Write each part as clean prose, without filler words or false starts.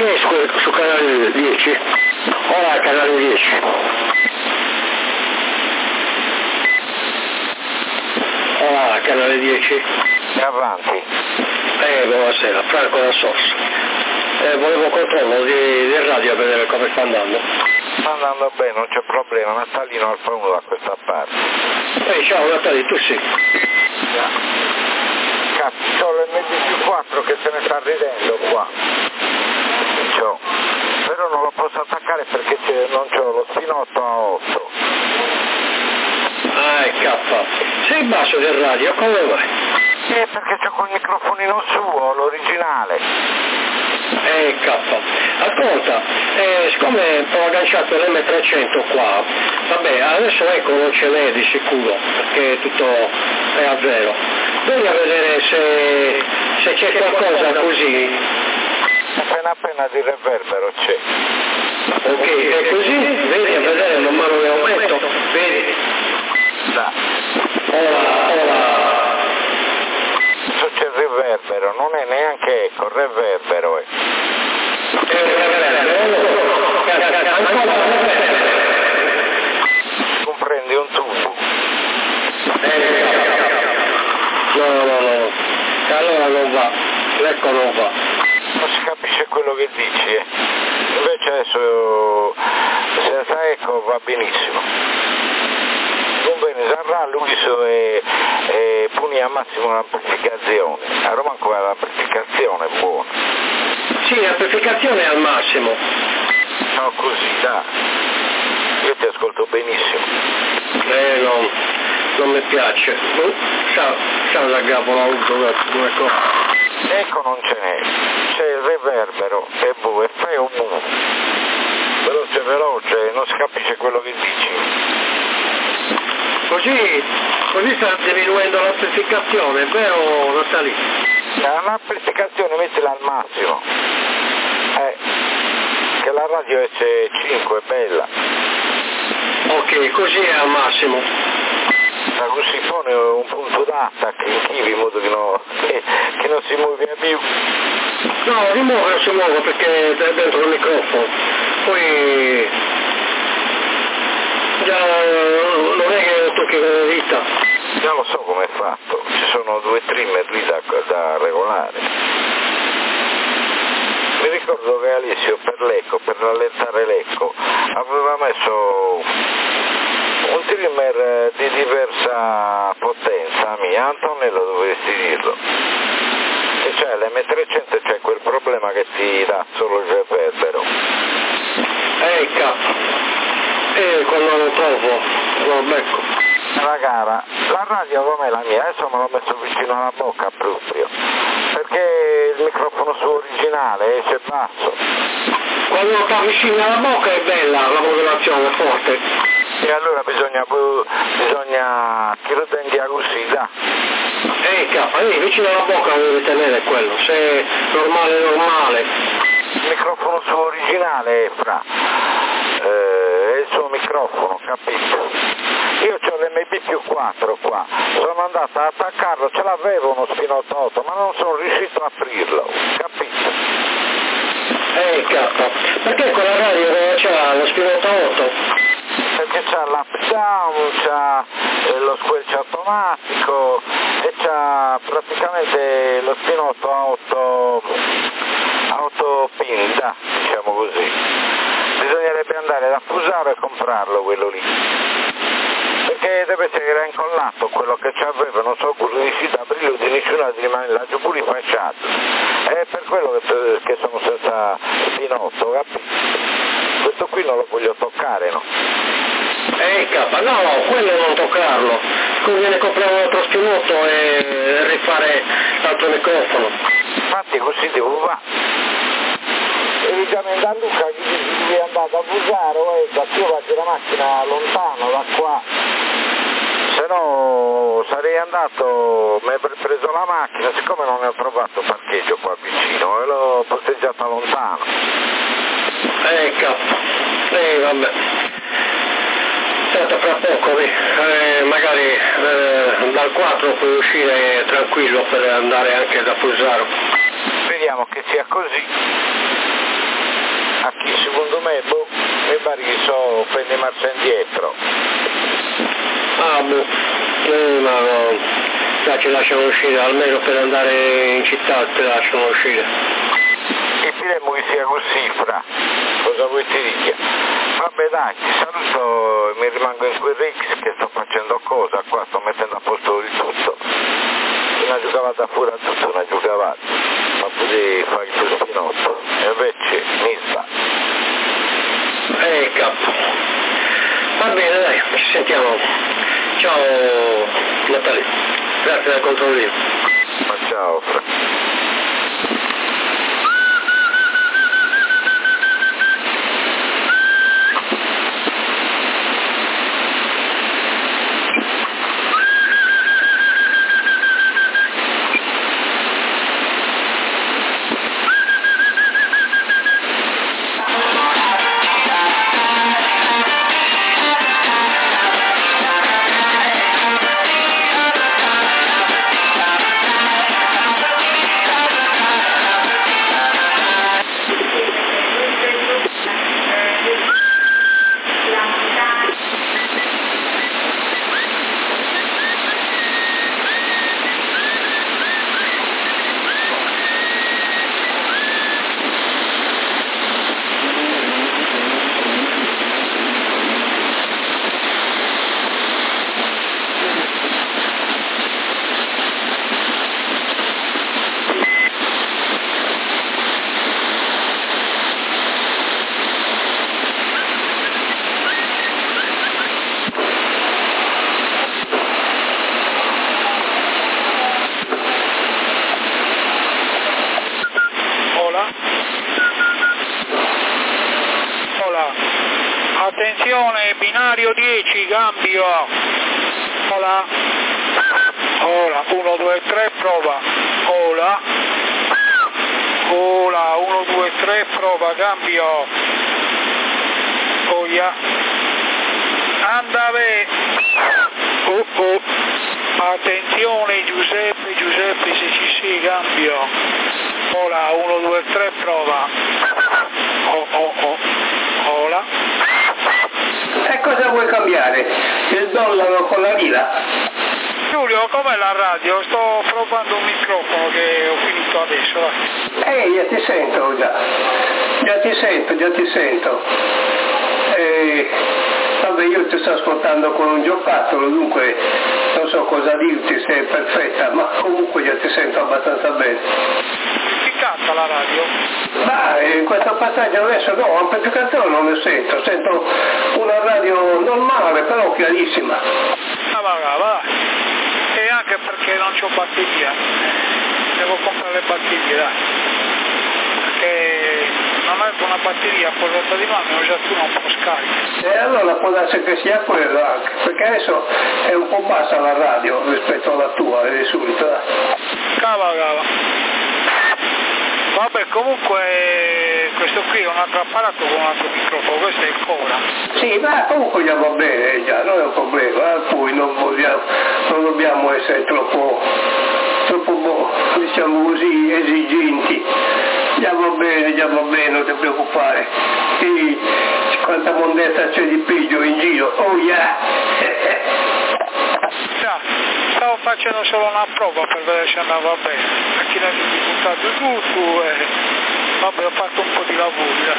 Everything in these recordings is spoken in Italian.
Chi è su canale 10? Ora canale 10. Ora canale 10. E avanti. Buonasera, Franco da Sos. Volevo controllo di radio per vedere come sta andando. Sta andando bene, non c'è problema, Natalino Alfa 1 da questa parte. Ciao Natalino, tu sì. Cazzo, c'ho l'MD4 che se ne sta ridendo qua. C'ho. Però non lo posso attaccare perché non c'ho lo spinotto a 8. Sei basso del radio, come vai? Perché c'ho quel microfonino suo, l'originale. Ascolta, siccome ho agganciato l'M300 qua, vabbè, adesso ecco non ce l'è di sicuro, perché tutto è a zero. Vieni a vedere se c'è qualcosa così. Appena di reverbero c'è. Ok, è così, vieni a vedere man mano che aumento, vedi? Da. Ora. C'è il riverbero, non è neanche eco, il reverbero è. Comprendi un tubo. No. Allora non va, l'eco non va. Non si capisce quello che dici, Invece adesso senza eco va benissimo. Non bene, Sarà l'Uliso e puni al massimo l'amplificazione. A Roma ancora l'amplificazione è buona. Sì, l'amplificazione è al massimo. No, così, dai. Io ti ascolto benissimo. Non mi piace. Sa la gabola due cose. Ecco non ce n'è. C'è il reverbero e boh, è feo boh. Veloce, non si capisce quello che dici. Così sta diminuendo l'amplificazione, è vero Natalì? L'amplificazione mettila al massimo. Che la radio S5 è bella. Ok, così è al massimo. Da così pone un punto d'attacco in chivi in modo che non si muove più. No, non si muove perché è dentro il microfono. Poi già non è che tocchi con le dita. Già lo so come è fatto, ci sono 2 trimmer lì da regolare. Mi ricordo che Alessio per rallentare l'eco, aveva messo un trimmer di diversa potenza mia, Antonello dovresti dirlo. E c'è l'M300 c'è quel problema che ti dà solo il reverbero. Quando lo trovo, lo becco. La gara, la radio com'è la mia? Adesso me l'ho messo vicino alla bocca proprio, perché il microfono suo originale esce basso. Quando lo fa vicino alla bocca è bella la modulazione, è forte. E allora bisogna tirare in diagnostica. Vicino alla bocca deve tenere quello, se è normale. Il microfono suo originale è il suo microfono, capito? Io ho l'MB+4 qua, sono andato ad attaccarlo, ce l'avevo uno spinotto 8, ma non sono riuscito a aprirlo, capito? Perché con la radio c'ha lo spinotto 8? Perché c'ha l'up down, c'ha lo squelch automatico e c'ha praticamente lo spinotto a 8 pin, diciamo così. Bisognerebbe andare da Fusaro e comprarlo quello lì. Perché deve essere incollato quello che ci aveva, non so cosa riuscito a aprirlo di nessuna di rimane là giù pure fasciato. È per quello che sono senza spinotto, capito? Questo qui non lo voglio toccare, no? No, quello non toccarlo. Conviene comprare un altro spinotto e rifare l'altro microfono. Infatti così devo fare. Devi già andare a Luca, devi andare a Fusaro, da qui vado la macchina lontano da qua. Se no sarei andato, mi avrei preso la macchina, siccome non ne ho trovato parcheggio qua vicino e l'ho posteggiata lontano. Vabbè. Tanto fra poco, magari dal 4 puoi uscire tranquillo per andare anche da Fusaro. Speriamo che sia così. a chi secondo me, mi pare che so prende marcia indietro. Ah, ma no, là ci lasciano uscire, almeno per andare in città ti lasciano uscire. E speriamo che sia così, fra. Cosa vuoi ti dire? Vabbè dai, ti saluto e mi rimango in quel Rix che sto facendo cosa, qua sto mettendo a posto il tutto. Una giocavata fuori a tutto, una giocavata, ma pure fare il tuo spinotto, e invece mi sta. Capo. Va bene dai, ci sentiamo. Ciao Natalia, grazie del controllino. Ma ciao fra. Attenzione, binario 10, cambio. Ola. Ola, 1, 2, 3, prova. Ola. Ola, 1, 2, 3, prova, cambio. Oia. Andave. Attenzione Giuseppe, se ci sei, cambio. Ola, 1, 2, 3, prova. Ola. E cosa vuoi cambiare? Il dollaro con la lira? Giulio, com'è la radio? Sto provando un microfono che ho finito adesso. Io ti sento già. Già ti sento. Vabbè, io ti sto ascoltando con un giocattolo, dunque non so cosa dirti se è perfetta, ma comunque io ti sento abbastanza bene. Chi canta la radio? Ma in questo passaggio adesso no, amplificatore non lo sento una radio normale, però chiarissima. Va. E anche perché non c'ho batteria, devo comprare le batterie, dai. Perché non avevo una batteria a portata di mano, già tu non può scarica. E allora può darsi che sia quello anche, perché adesso è un po' bassa la radio rispetto alla tua, di subito, dai. Cava. Vabbè, comunque questo qui è un altro apparato con un altro microfono, questo è il Cora. Sì, ma comunque già va bene, già, non è un problema, per cui non dobbiamo essere troppo, diciamo così, esigenti. Già va bene, non ti preoccupare. E quanta mondezza c'è di piglio in giro, oh yeah! Stavo facendo solo una prova per vedere se andava bene, perché ne ho buttato tutto e vabbè, ho fatto un po' di lavoro.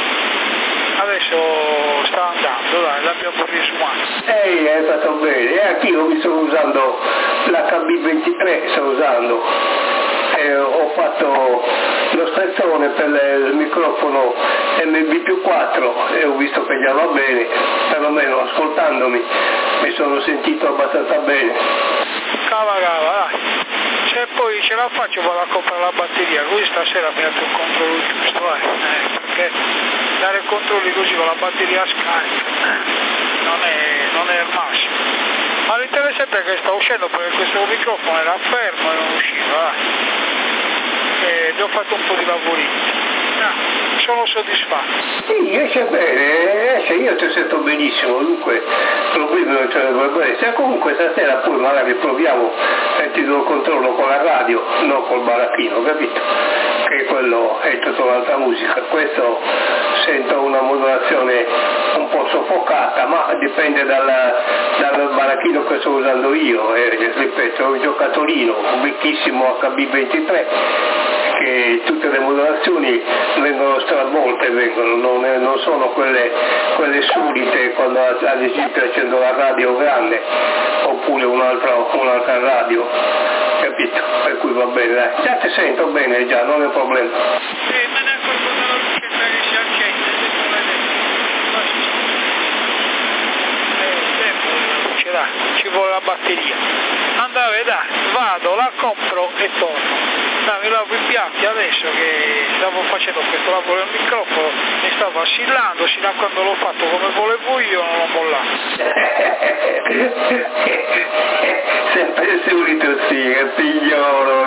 Adesso sta andando, dai, l'abbiamo risumato. Hai fatto bene, e anch'io mi sto usando l'HB23, sto usando. Ho fatto lo spezzone per il microfono MB+4 e ho visto che già va bene, perlomeno ascoltandomi mi sono sentito abbastanza bene. Cava, dai. Se poi ce la faccio vado a comprare la batteria, così stasera mi metto il controllo giusto, perché dare controlli così con la batteria scarica non è il massimo. Ma l'interessante è che sta uscendo perché questo microfono era fermo e non usciva, e gli ho fatto un po' di lavoretti. Sono soddisfatto. Sì, esce bene, io ti sento benissimo, dunque problemi non ce ne dovrebbero essere. Comunque stasera poi magari proviamo e ti do il controllo con la radio, non col baracchino, capito? che quello è tutta un'altra musica. Questo sento una modulazione un po' soffocata, ma dipende dal baracchino che sto usando io, ripeto, è un giocatorino, un vecchissimo HB23, che tutte le modulazioni vengono stravolte, non sono quelle solite quando ad esempio accendo la radio grande oppure un'altra radio, capito? Per cui va bene, dai. Già ti sento bene, già, non è un problema. Me ne accorgo dalla lucetta che si accende, ci vuole la batteria. Andare, dai, vado, la compro e torno. Mi lavo i piatti adesso che stavo facendo questo lavoro al microfono, mi stavo assillando, sino a quando l'ho fatto come volevo io non l'ho mollato. Sempre solito sì, figliolo.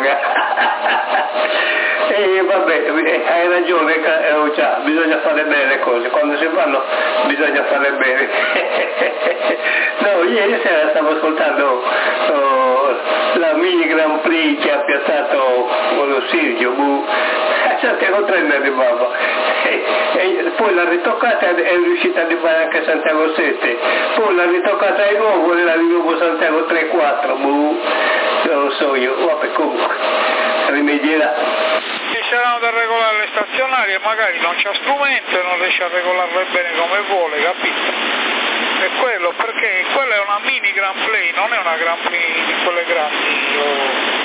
Vabbè, hai ragione, bisogna fare bene le cose, quando si fanno bisogna farle bene. No, ieri sera stavo ascoltando la mini Grand Prix che ha piazzato lo Sergio a Santiago 3 di Baba, e poi l'ha ritoccata e è riuscita ad arrivare anche a Santiago 7, poi l'ha ritoccata di nuovo e l'ha di nuovo Santiago 3-4, non lo so io, vabbè, comunque rimedierà. Ci saranno da regolare le stazionarie, magari non c'ha strumento e non riesce a regolarle bene come vuole, capito? È quello, perché quella è una mini Grand Play, non è una Grand Play di quelle grandi,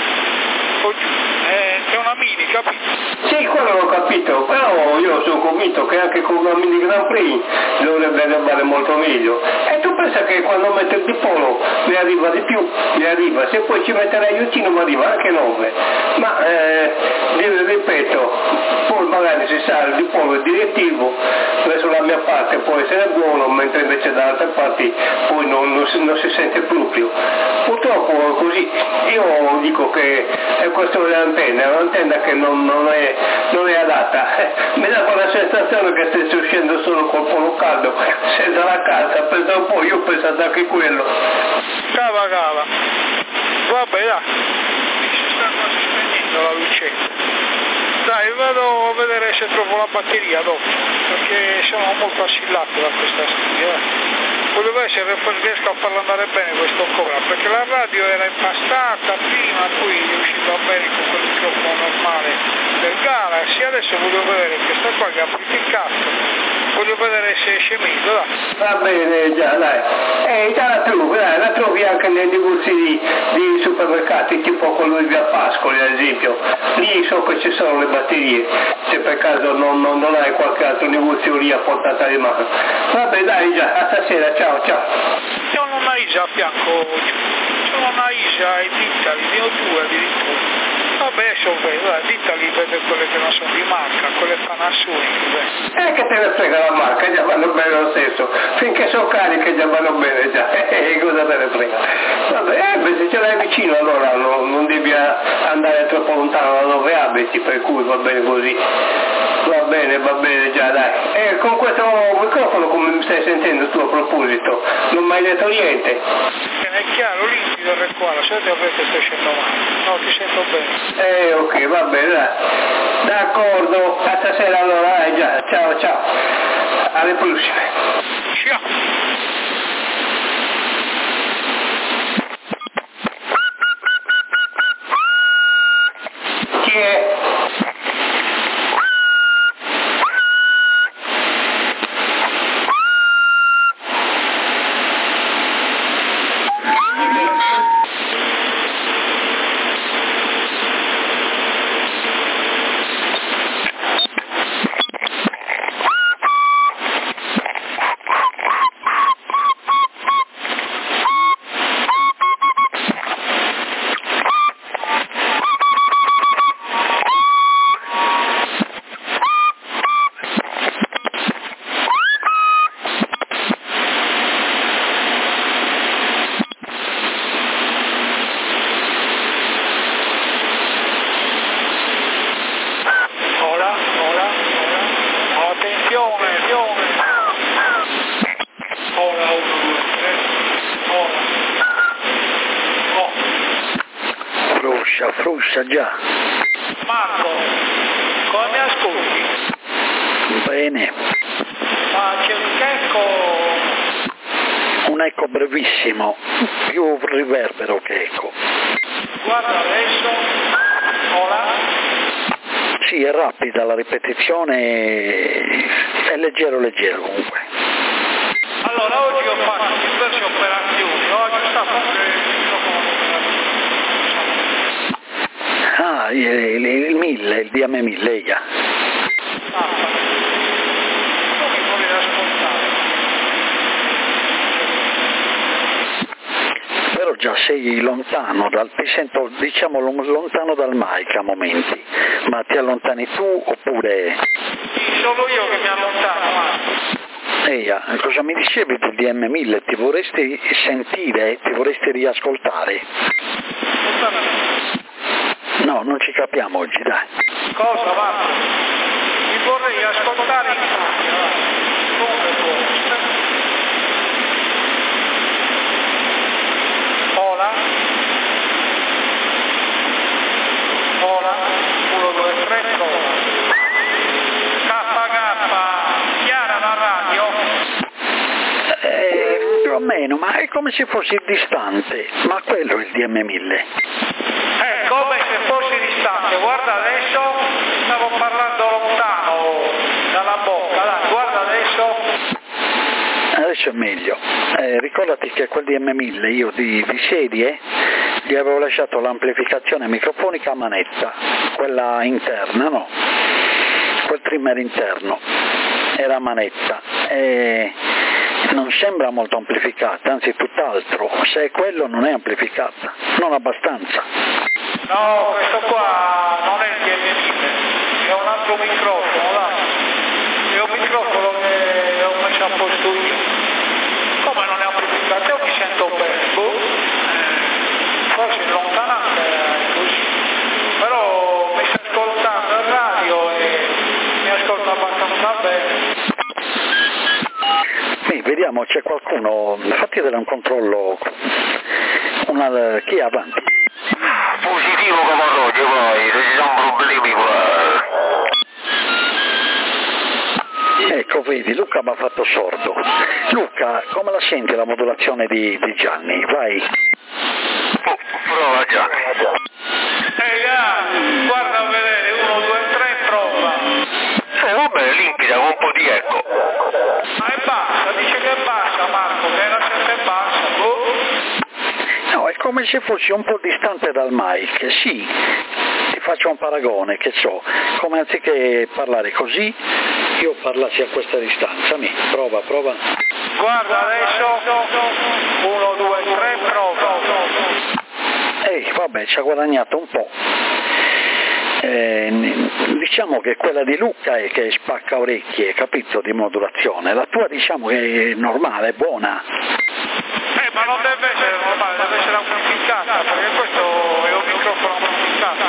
è una mini, capito? Sì, quello l'ho capito, però io sono convinto che anche con una mini Grand Prix dovrebbe andare molto meglio. E tu pensa che quando metto il dipolo mi arriva di più, se poi ci mette l'aiutino mi arriva anche 9. Ma ripeto, poi magari si sa il dipolo è direttivo, verso la mia parte può essere buono, mentre invece da altre parti poi non si sente proprio. Purtroppo è così. Io dico che è questione dell'antenna, è un'antenna che non è adatta. Mi dà quella sensazione che stessi uscendo solo col polo caldo, senza la calza, penso un po', io ho pensato anche quello. Cava. Vabbè, dai, si sta quasi spegnendo la lucetta. Dai, vado a vedere se trovo la batteria dopo, perché sono molto assillato da questa storia. Voglio vedere se riesco a farla andare bene questo ancora, perché la radio era impastata prima, poi è uscita bene con quel microfono normale del Galaxy, adesso voglio vedere questa qua che ha amplificato, voglio vedere se esce meglio, dai. Va bene, già, dai. Già la trovi anche nei negozi di supermercati, tipo quello di Via Pascoli, ad esempio. Lì so che ci sono le batterie, se per caso non hai qualche altro negozio lì a portata di mano. Vabbè, dai, già, a stasera, ciao. Io non ho Isa a fianco oggi, c'è una Isa e Ditali, ne ho 2 addirittura. Vabbè, Ditali vede quelle che non sono di marca, quelle Panasonic. Che te ne frega la marca, già vanno bene lo stesso, finché sono cariche già vanno bene già, cosa te ne frega. Vabbè, se ce l'hai vicino allora non devi andare troppo lontano da dove abiti, per cui va bene così. Va bene già, dai. Con questo microfono come mi stai sentendo tu a proposito? Non mi hai detto niente? È chiaro, limpido e qua, la solita che sto scendendo male. No, ti sento bene. Ok, va bene, dai. D'accordo, a stasera allora, già, ciao. Alle prossime. Ciao. Chi è? Fruscia già. Marco, come mi ascolti? Bene. Ma c'è un eco... Un eco brevissimo, più riverbero che eco. Guarda adesso, ora. Sì, è rapida la ripetizione, è leggero comunque. Allora, oggi ho fatto diverse operazioni, ho aggiustato anche il microfono. Ah, il 1000, il DM1000, già. Ah, tu mi volevi ascoltare. Però già sei lontano, ti sento diciamo lontano dal mic a momenti, ma ti allontani tu oppure... Sì, sono io che mi allontano, Marco. Eia, cosa mi dicevi del DM1000? Ti vorresti sentire, ti vorresti riascoltare? No, non ci capiamo oggi, dai. Cosa, Marco? Mi vorrei ascoltare in pratica, come può? Ola, 1, 2, 3, prova. KK, chiara la radio. Più o meno, ma è come se fossi distante, ma quello è il DM1000. È come se fossi distante, guarda adesso, stavo parlando lontano dalla bocca, dai, guarda adesso. Adesso è meglio. Ricordati che quel DM1000 io di serie gli avevo lasciato l'amplificazione microfonica a manetta, quella interna, no? Quel trimmer interno era a manetta e non sembra molto amplificata, anzi tutt'altro, se è quello non è amplificata, non abbastanza. No, questo qua non è il DM1000, è un altro microfono, dai. È un microfono che ho messo a posto io. Come non è amplificato? Io mi sento bene, forse in lontananza è così. Però mi sto ascoltando il radio e mi ascolto abbastanza bene. Sì, vediamo, c'è qualcuno, fatti vedere un controllo, chi è avanti? Positivo Camarroglio poi, se ci sono problemi qua. Ecco, vedi, Luca mi ha fatto sordo. Luca, come la senti la modulazione di Gianni? Vai. Prova Gianni. Guarda a vedere, 1, 2, 3, prova. Vabbè, limpida, con un po' di eco. Ma è bassa, dice che è bassa Marco, che era sempre bassa, No, è come se fossi un po' distante dal mic, sì. Ti faccio un paragone, che so, come anziché parlare così, io parlassi a questa distanza. Prova. Guarda adesso, 1, 2, 3, prova. Vabbè, ci ha guadagnato un po'. Diciamo che quella di Luca è che spacca orecchie, capito, di modulazione. La tua diciamo che è normale, è buona. Ma non deve essere normale, deve essere amplificata, perché questo è un microfono amplificato.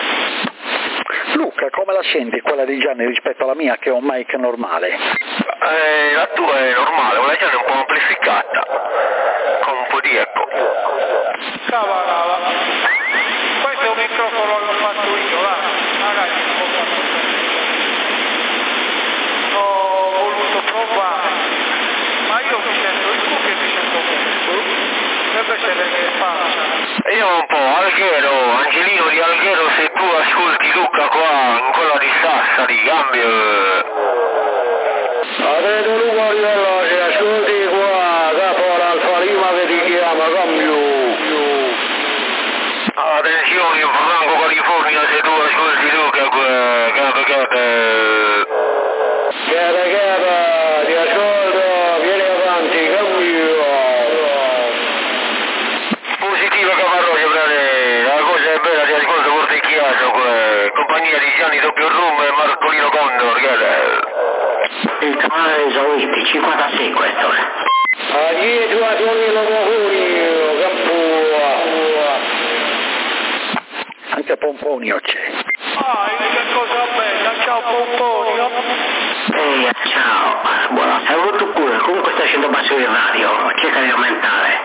Luca, come la senti quella di Gianni rispetto alla mia che è un mic normale? La tua è normale, quella Gianni è un po' amplificata, con un po' di eco. Cavalla. Questo è un microfono che ho fatto io, magari ho voluto provare, ma io mi sento il tu che mi sento bene, deve essere che faccia. Io un po', Alghero, Angelino di Alghero, se tu ascolti Luca qua, in quella di Sassari, cambio. Avete Luca di se ascolti qua, capo l'Alfa Lima che ti chiama, cambio. Attenzione, Franco California, se tu ascolti Luca qua, capa. Capa, ti ascolto, vieni avanti, cambio. Positivo Camarroglio, frate, la cosa è bella, ti ascolto forte in chiasso qua, compagnia di Gianni Doppio Rum e Marcolino Condor, che Il canale Esauristi 56 questo. A dietro a Tonino Moguri, Campua. Anche Pomponio c'è. Che cosa bella, ciao Pomponio. Ciao, buono, hai avuto pure, comunque stai facendo basso il radio, cerca di aumentare.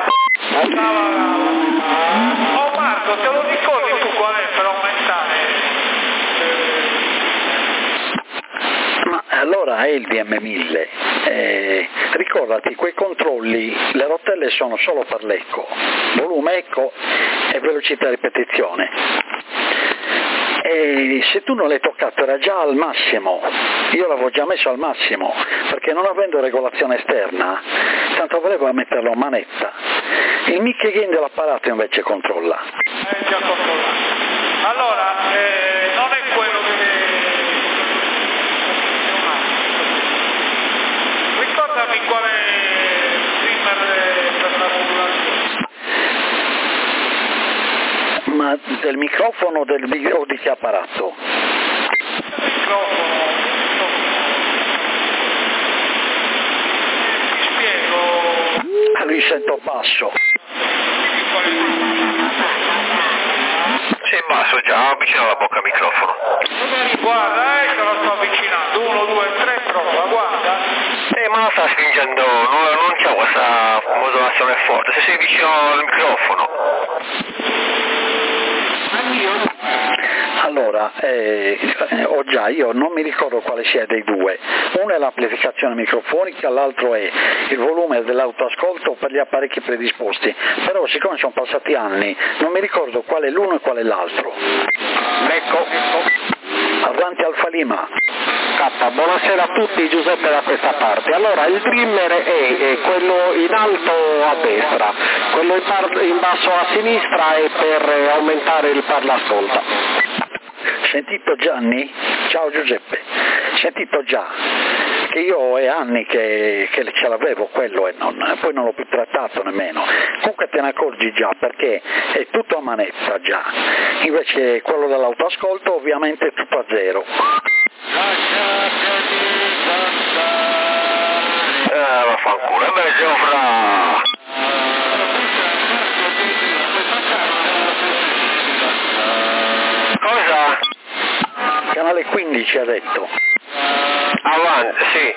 Oh Marco, te lo ricordi tu qual è per aumentare? allora è il DM1000. Ricordati, quei controlli, le rotelle sono solo per l'eco, volume eco e velocità ripetizione. E se tu non l'hai toccato era già al massimo, io l'avevo già messo al massimo, perché non avendo regolazione esterna, tanto volevo metterlo a manetta. Il mic gain dell'apparato invece controlla. È già controllato. Allora, non è quello che... Ricordami quale trimmer per la modulazione. Ma del microfono o di che apparato? Il microfono. Ti spiego. Lui sento basso. Sei basso già, vicino alla bocca al microfono. Guarda, te lo sto avvicinando. 1, 2, 3, prova, guarda. Ma la sta spingendo, non c'è questa modulazione forte, se sei vicino al microfono. Allora, io non mi ricordo quale sia dei due. Uno è l'amplificazione microfonica, l'altro è il volume dell'autoascolto per gli apparecchi predisposti. Però siccome sono passati anni, non mi ricordo qual è l'uno e qual è l'altro. Ecco. Avanti Alfa Lima. Buonasera a tutti, Giuseppe da questa parte. Allora, il dimmer è quello in alto a destra, quello in basso a sinistra è per aumentare il parlascolto. Sentito Gianni? Ciao Giuseppe. Sentito già che io è anni che ce l'avevo quello e poi non l'ho più trattato nemmeno. Comunque te ne accorgi già perché è tutto a manetta già. Invece quello dell'autoascolto ovviamente è tutto a zero. Vaffanculo, meglio fra... Cosa? Canale 15 ha detto. Avanti, sì.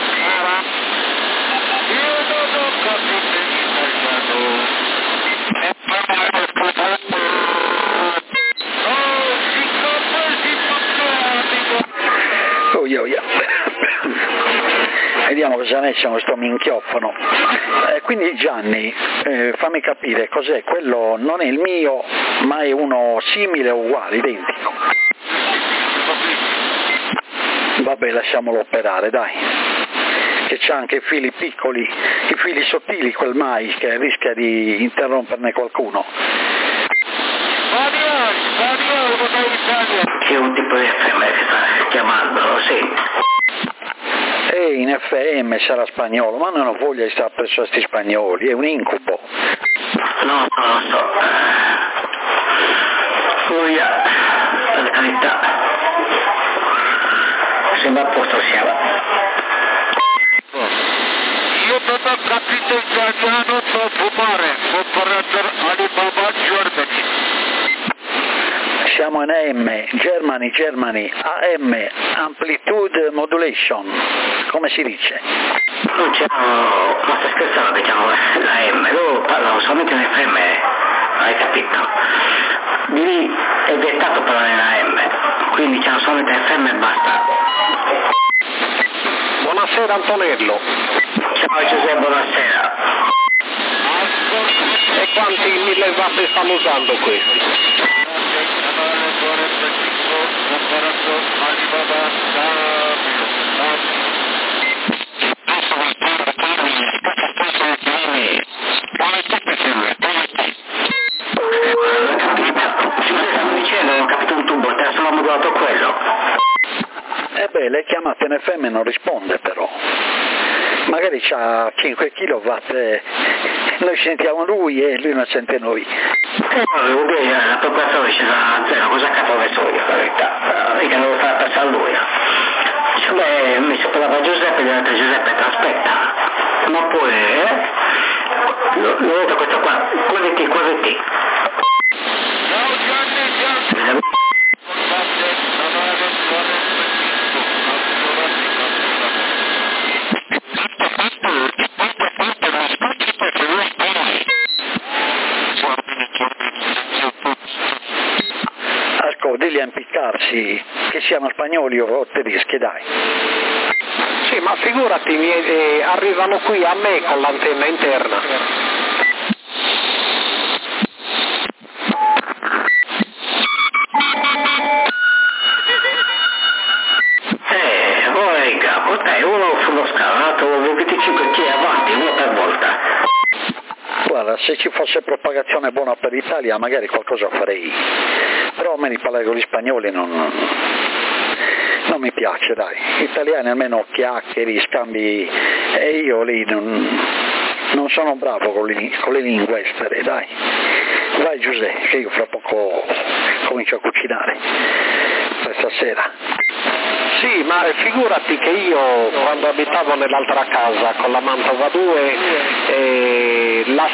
Vediamo cosa ne c'è questo minchiofono. Quindi Gianni, fammi capire cos'è, quello non è il mio, ma è uno simile o uguale, identico. Vabbè, lasciamolo operare, dai. Che c'ha anche i fili piccoli, i fili sottili, quel mai che rischia di interromperne qualcuno. C'è un tipo di FM che sta chiamando, sì. In FM sarà spagnolo, ma non ho voglia di stare presso a sti spagnoli, è un incubo. No, non lo so. Voglia, per carità. Sembra a posto siamo. Io non ho capito italiano, so fumare, operator Alibaba Germany. Siamo in AM, Germany, AM, Amplitude Modulation, come si dice? Non c'è, ma sta scherzando, diciamo, la M, loro parlano solamente in FM, hai capito? Di lì è vietato parlare in AM, quindi c'hanno solamente FM e basta. Buonasera Antonello. Ciao Giuseppe, buonasera. E quanti 1000 watt stanno usando questi? Ho capito un tubo, te solo modulato quello. Le chiamate in FM non risponde però. Magari c'ha 5 kW, noi sentiamo lui e lui non sente noi. La popolazione è scesa a zero, cosa cazzo ne so io, la verità, mica non lo fa passare lui. Beh, mi sembrava Giuseppe, gli ho detto Giuseppe, ti aspetta, ma poi, l'ho detto questo qua, quasi te. Digli a impiccarsi che siano spagnoli o tedeschi, dai. Sì, ma figurati, arrivano qui a me con l'antenna interna. Poi capo, dai, uno sullo scalato, 25 kg avanti, uno per volta. Guarda, se ci fosse propagazione buona per l'Italia magari qualcosa farei, però a me di parlare con gli spagnoli non mi piace, dai. Gli italiani almeno chiacchieri, scambi, e io lì non sono bravo con le lingue estere, dai. Vai Giuseppe, che io fra poco comincio a cucinare per stasera. Sì, ma figurati che io quando abitavo nell'altra casa con la Mantova 2, la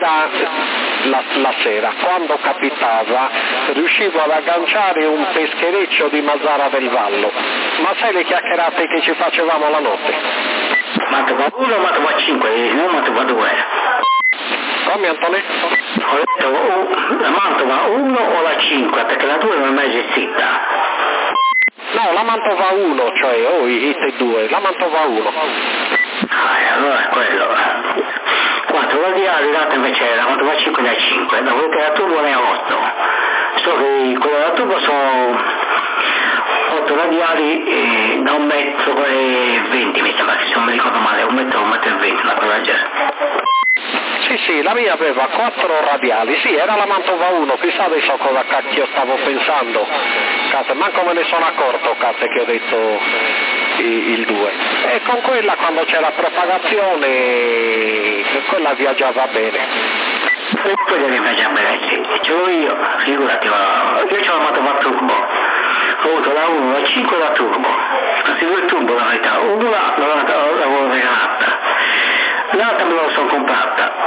sera, quando capitava, riuscivo ad agganciare un peschereccio di Mazzara del Vallo. Ma sai le chiacchierate che ci facevamo la notte? Mantova 1 o Mantova 5, non Mantova 2. Come Antonio? Ho detto la Mantova 1 o la 5, perché la 2 non è mai esistita. No, la Mantova 1, cioè, i 2, la Mantova 1. Allora è quello. 4 radiali, l'altra invece la Mantova 5 ne ha 5, la volta da turbo ne ha 8. So che quella da turbo sono 8 radiali da 1,20 m, mi sembra che se non mi ricordo male, 1,20 m, una cosa del genere. Sì, la mia aveva 4 radiali, sì, era la Mantova 1, chissà adesso cosa cacchio stavo pensando, cazzo, manco me ne sono accorto, cazzo, che ho detto il 2. E con quella quando c'è la propagazione, quella viaggiava bene. E quella che viaggia bene, sì, ce l'ho io, figurati, io c'ho la Mantova turbo, ho avuto la 1, la 5 e la turbo, questi 2 turbo la verità, una l'avevo regalata, l'altra me la sono comprata.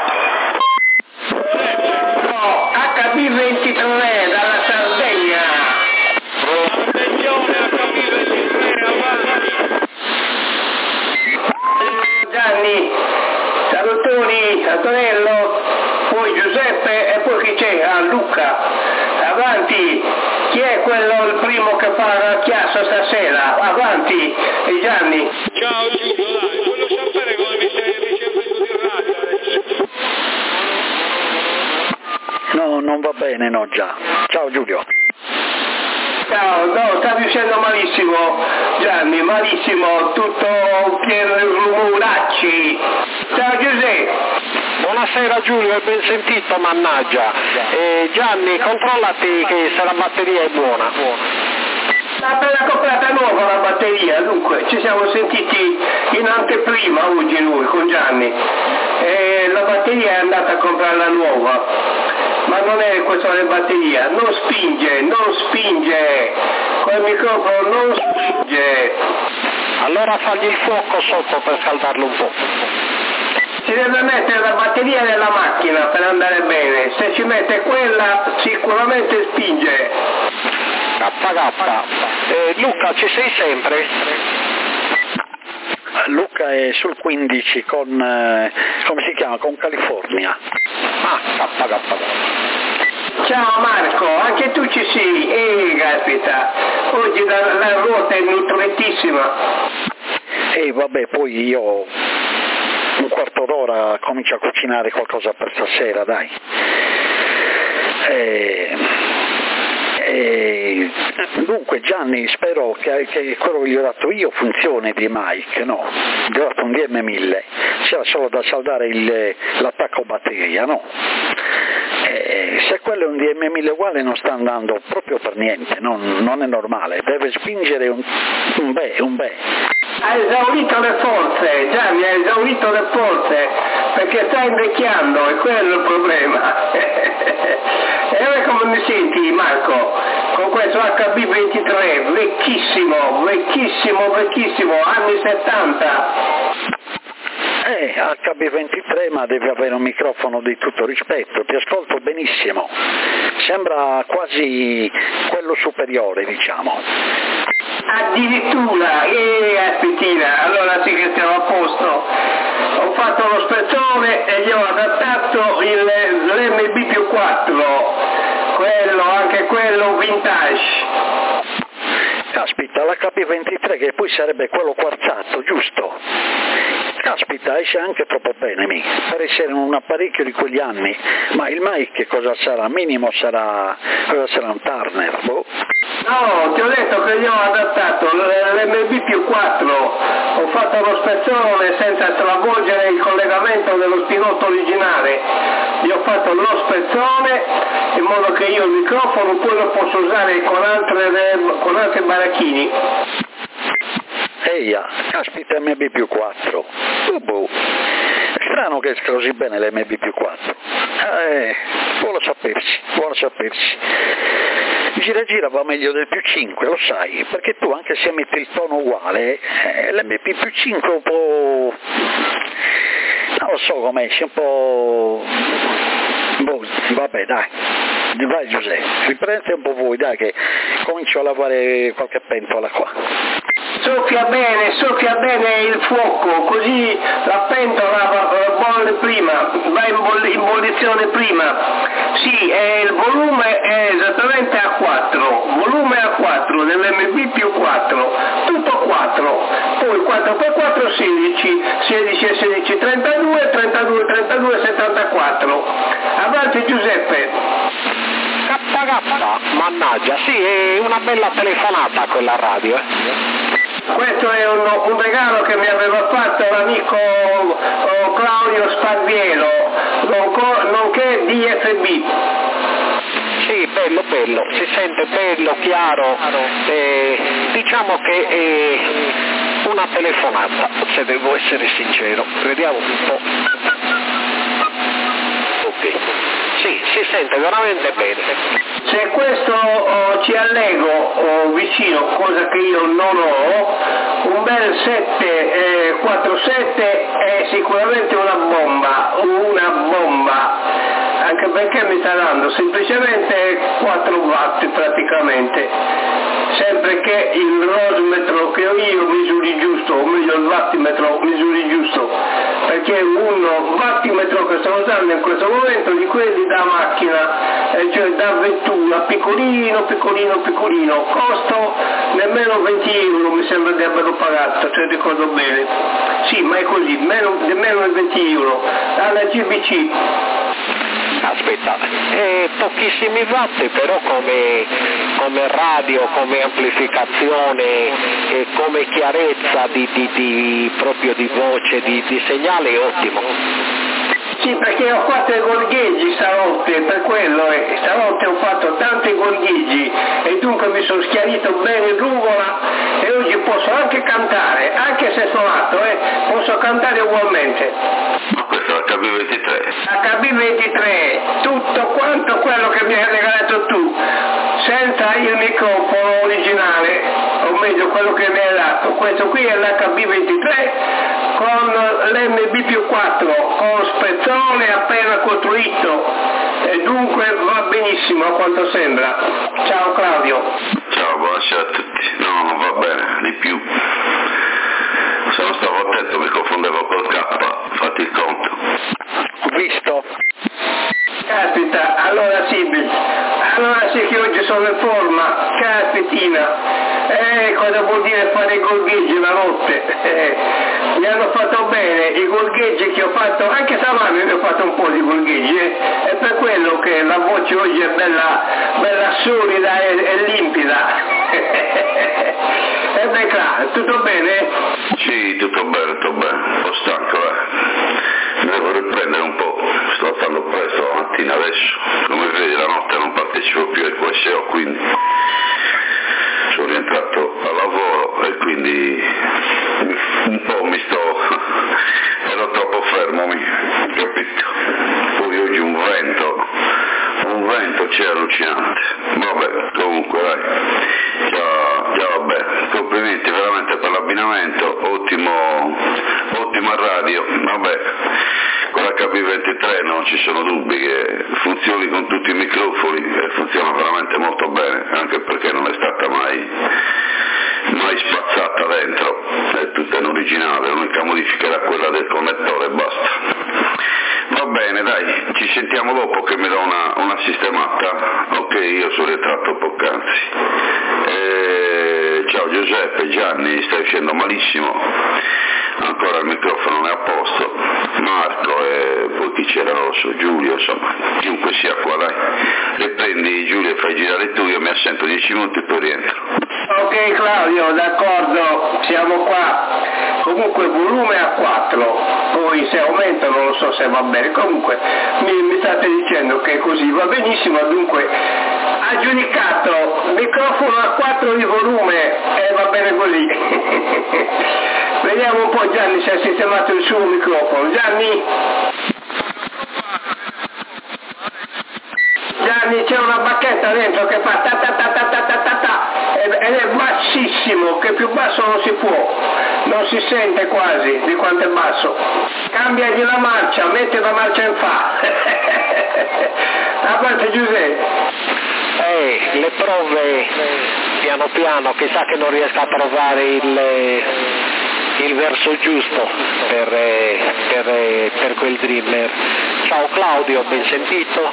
HB23 dalla Sardegna. Attenzione, HB23 avanti. Gianni, salutoni, Antonello, poi Giuseppe e poi chi c'è? Luca. Avanti, chi è quello il primo che fa la chiassa stasera? Avanti, e Gianni. Ciao Giulio, dai, voglio sapere come mi stai ricevendo di radio adesso. No, non va bene, no già. Ciao Giulio. Ciao, no, sta dicendo malissimo, Gianni, malissimo, tutto pieno di rumoracci. Ciao Giuseppe. Buonasera Giulio, ben sentito, mannaggia. Gianni, controllati che se la batteria è buona. L'ha appena comprata nuova la batteria, dunque ci siamo sentiti in anteprima oggi lui con Gianni e la batteria è andata a comprarla nuova, ma non è questione di batteria, non spinge, quel microfono non spinge. Allora fagli il fuoco sotto per scaldarlo un po'. Si deve mettere la batteria nella macchina per andare bene, se ci mette quella sicuramente spinge. Luca, ci sei sempre? Luca è sul 15 con, come si chiama, con California. Ciao Marco, anche tu ci sei, caspita, oggi la ruota è nutritissima. Vabbè, poi io un quarto d'ora comincio a cucinare qualcosa per stasera, dai. Dunque Gianni, spero che quello che gli ho dato io funzioni di Mike, no? Gli ho dato un DM1000, c'era solo da saldare l'attacco batteria, no? Se quello è un DM1000 uguale non sta andando proprio per niente, non è normale, deve spingere un beh. Ha esaurito le forze, Gianni, ha esaurito le forze, perché sta invecchiando, e quello è il problema. E ora come mi senti, Marco, con questo HB23, vecchissimo, anni 70. HB23, ma devi avere un microfono di tutto rispetto, ti ascolto benissimo, sembra quasi quello superiore, diciamo. Addirittura, aspettina, allora sì che stiamo a posto. Ho fatto lo spezzone e gli ho adattato l'MB+4, anche quello vintage. Caspita, l'HB23 che poi sarebbe quello quarzato, giusto? Caspita, esce anche troppo bene per essere un apparecchio di quegli anni, ma il mic che cosa sarà? Minimo sarà un Turner, boh. No, ti ho detto che io ho adattato l'MB+4, ho fatto lo spezzone senza stravolgere il collegamento dello spinotto originale, gli ho fatto lo spezzone in modo che io il microfono poi lo posso usare con altri baracchini. Eia, caspita MB+4, boh. Strano che esca così bene l'MB+4. Buono sapersi. Gira va meglio del +5, lo sai, perché tu anche se metti il tono uguale, l'MB+5 un po'... non lo so come esce, un po'... boh, vabbè dai. Vai Giuseppe, riprendete un po' voi, dai che comincio a lavare qualche pentola qua. Soffia bene il fuoco, così la pentola bolle prima, va in bollizione prima. Sì, il volume è esattamente a 4, volume a 4 dell'MB+4, tutto 4, poi 4x4 16 e 16 32, 32 74. Avanti Giuseppe. Mannaggia, sì, è una bella telefonata quella radio. Questo è un regalo che mi aveva fatto l'amico Claudio Sparvielo, nonché DFB. Sì, bello, si sente bello, chiaro, diciamo che è una telefonata, se devo essere sincero, vediamo un po'. Ok, sì, si sente veramente bene. Se questo ci allego vicino, cosa che io non ho, un bel 747 è sicuramente una bomba, anche perché mi sta dando semplicemente 4 watt praticamente, sempre che il rosmetro che ho io misuri giusto, o meglio il wattimetro misuri giusto, perché un wattimetro che sto usando in questo momento di quelli da macchina, cioè da vettura, piccolino, costo nemmeno 20 euro mi sembra di averlo pagato, se ricordo bene. Sì, ma è così, meno di 20 euro, alla GBC. Aspetta, pochissimi watt, però come radio, come amplificazione e come chiarezza proprio di voce, di segnale è ottimo. Sì, perché ho fatto i gorgheggi stanotte, per quello, stanotte ho fatto tanti gorgheggi e dunque mi sono schiarito bene l'ugola e oggi posso anche cantare, anche se suonato, posso cantare ugualmente. Ma questo è l'HB23? HB23, tutto quanto quello che mi hai regalato tu, senza il microfono originale, o meglio quello che mi hai dato. Questo qui è l'HB23 con l'MB+4, con spezzone appena costruito, e dunque va benissimo a quanto sembra. Ciao Claudio. Ciao, buonasera a tutti. No, non va bene, di più. Stavo attento, mi confondevo col K, fatti il conto. Visto? Caspita, allora sì che oggi sono in forma, caspitina. Cosa vuol dire fare i gorgheggi la notte? Mi hanno fatto bene i gorgheggi che ho fatto, anche stamani ho fatto un po' di gorgheggi, è per quello che la voce oggi è bella solida e limpida. E beh, Cla, tutto bene? Sì, tutto bene, un po' stanco, mi devo riprendere un po', sto alzando presto la mattina adesso, come vedi la notte non partecipo più al QSO, quindi sono rientrato al lavoro e quindi un po' ero troppo fermo, capito? Poi oggi un vento c'è allucinante, vabbè, comunque dai, già vabbè, complimenti veramente per l'abbinamento, ottima radio, vabbè, con l'HB23 non ci sono dubbi che funzioni con tutti i microfoni e funziona veramente molto bene, anche perché non è stata mai spazzata dentro, è tutta in originale, l'unica modifica era quella del connettore e basta. Va bene, dai, ci sentiamo dopo che mi do una sistemata. Ok, io sono rientrato poc'anzi. Ciao Giuseppe, Gianni, stai uscendo malissimo, ancora il microfono non è a posto, Marco e poi chi c'era rosso, Giulio, insomma, chiunque sia qua, dai. Riprendi Giulio e fai girare tu, io mi assento 10 minuti e poi rientro. Ok Claudio, d'accordo, siamo qua. Comunque volume a 4, poi se aumenta non lo so se va bene, comunque mi state dicendo che così va benissimo, dunque ha giudicato microfono a 4 di volume e va bene così. Vediamo un po' Gianni se ha sistemato il suo microfono. Gianni c'è una bacchetta dentro che fa ta ta ta ta ta ta ta ta ed è bassissimo, che più basso non si può, non si sente quasi di quanto è basso. Cambiagli la marcia, metti la marcia in fa. A parte Giuseppe. Le prove piano piano, chissà che non riesca a trovare il verso giusto per quel Dreamer. Ciao Claudio, ben sentito.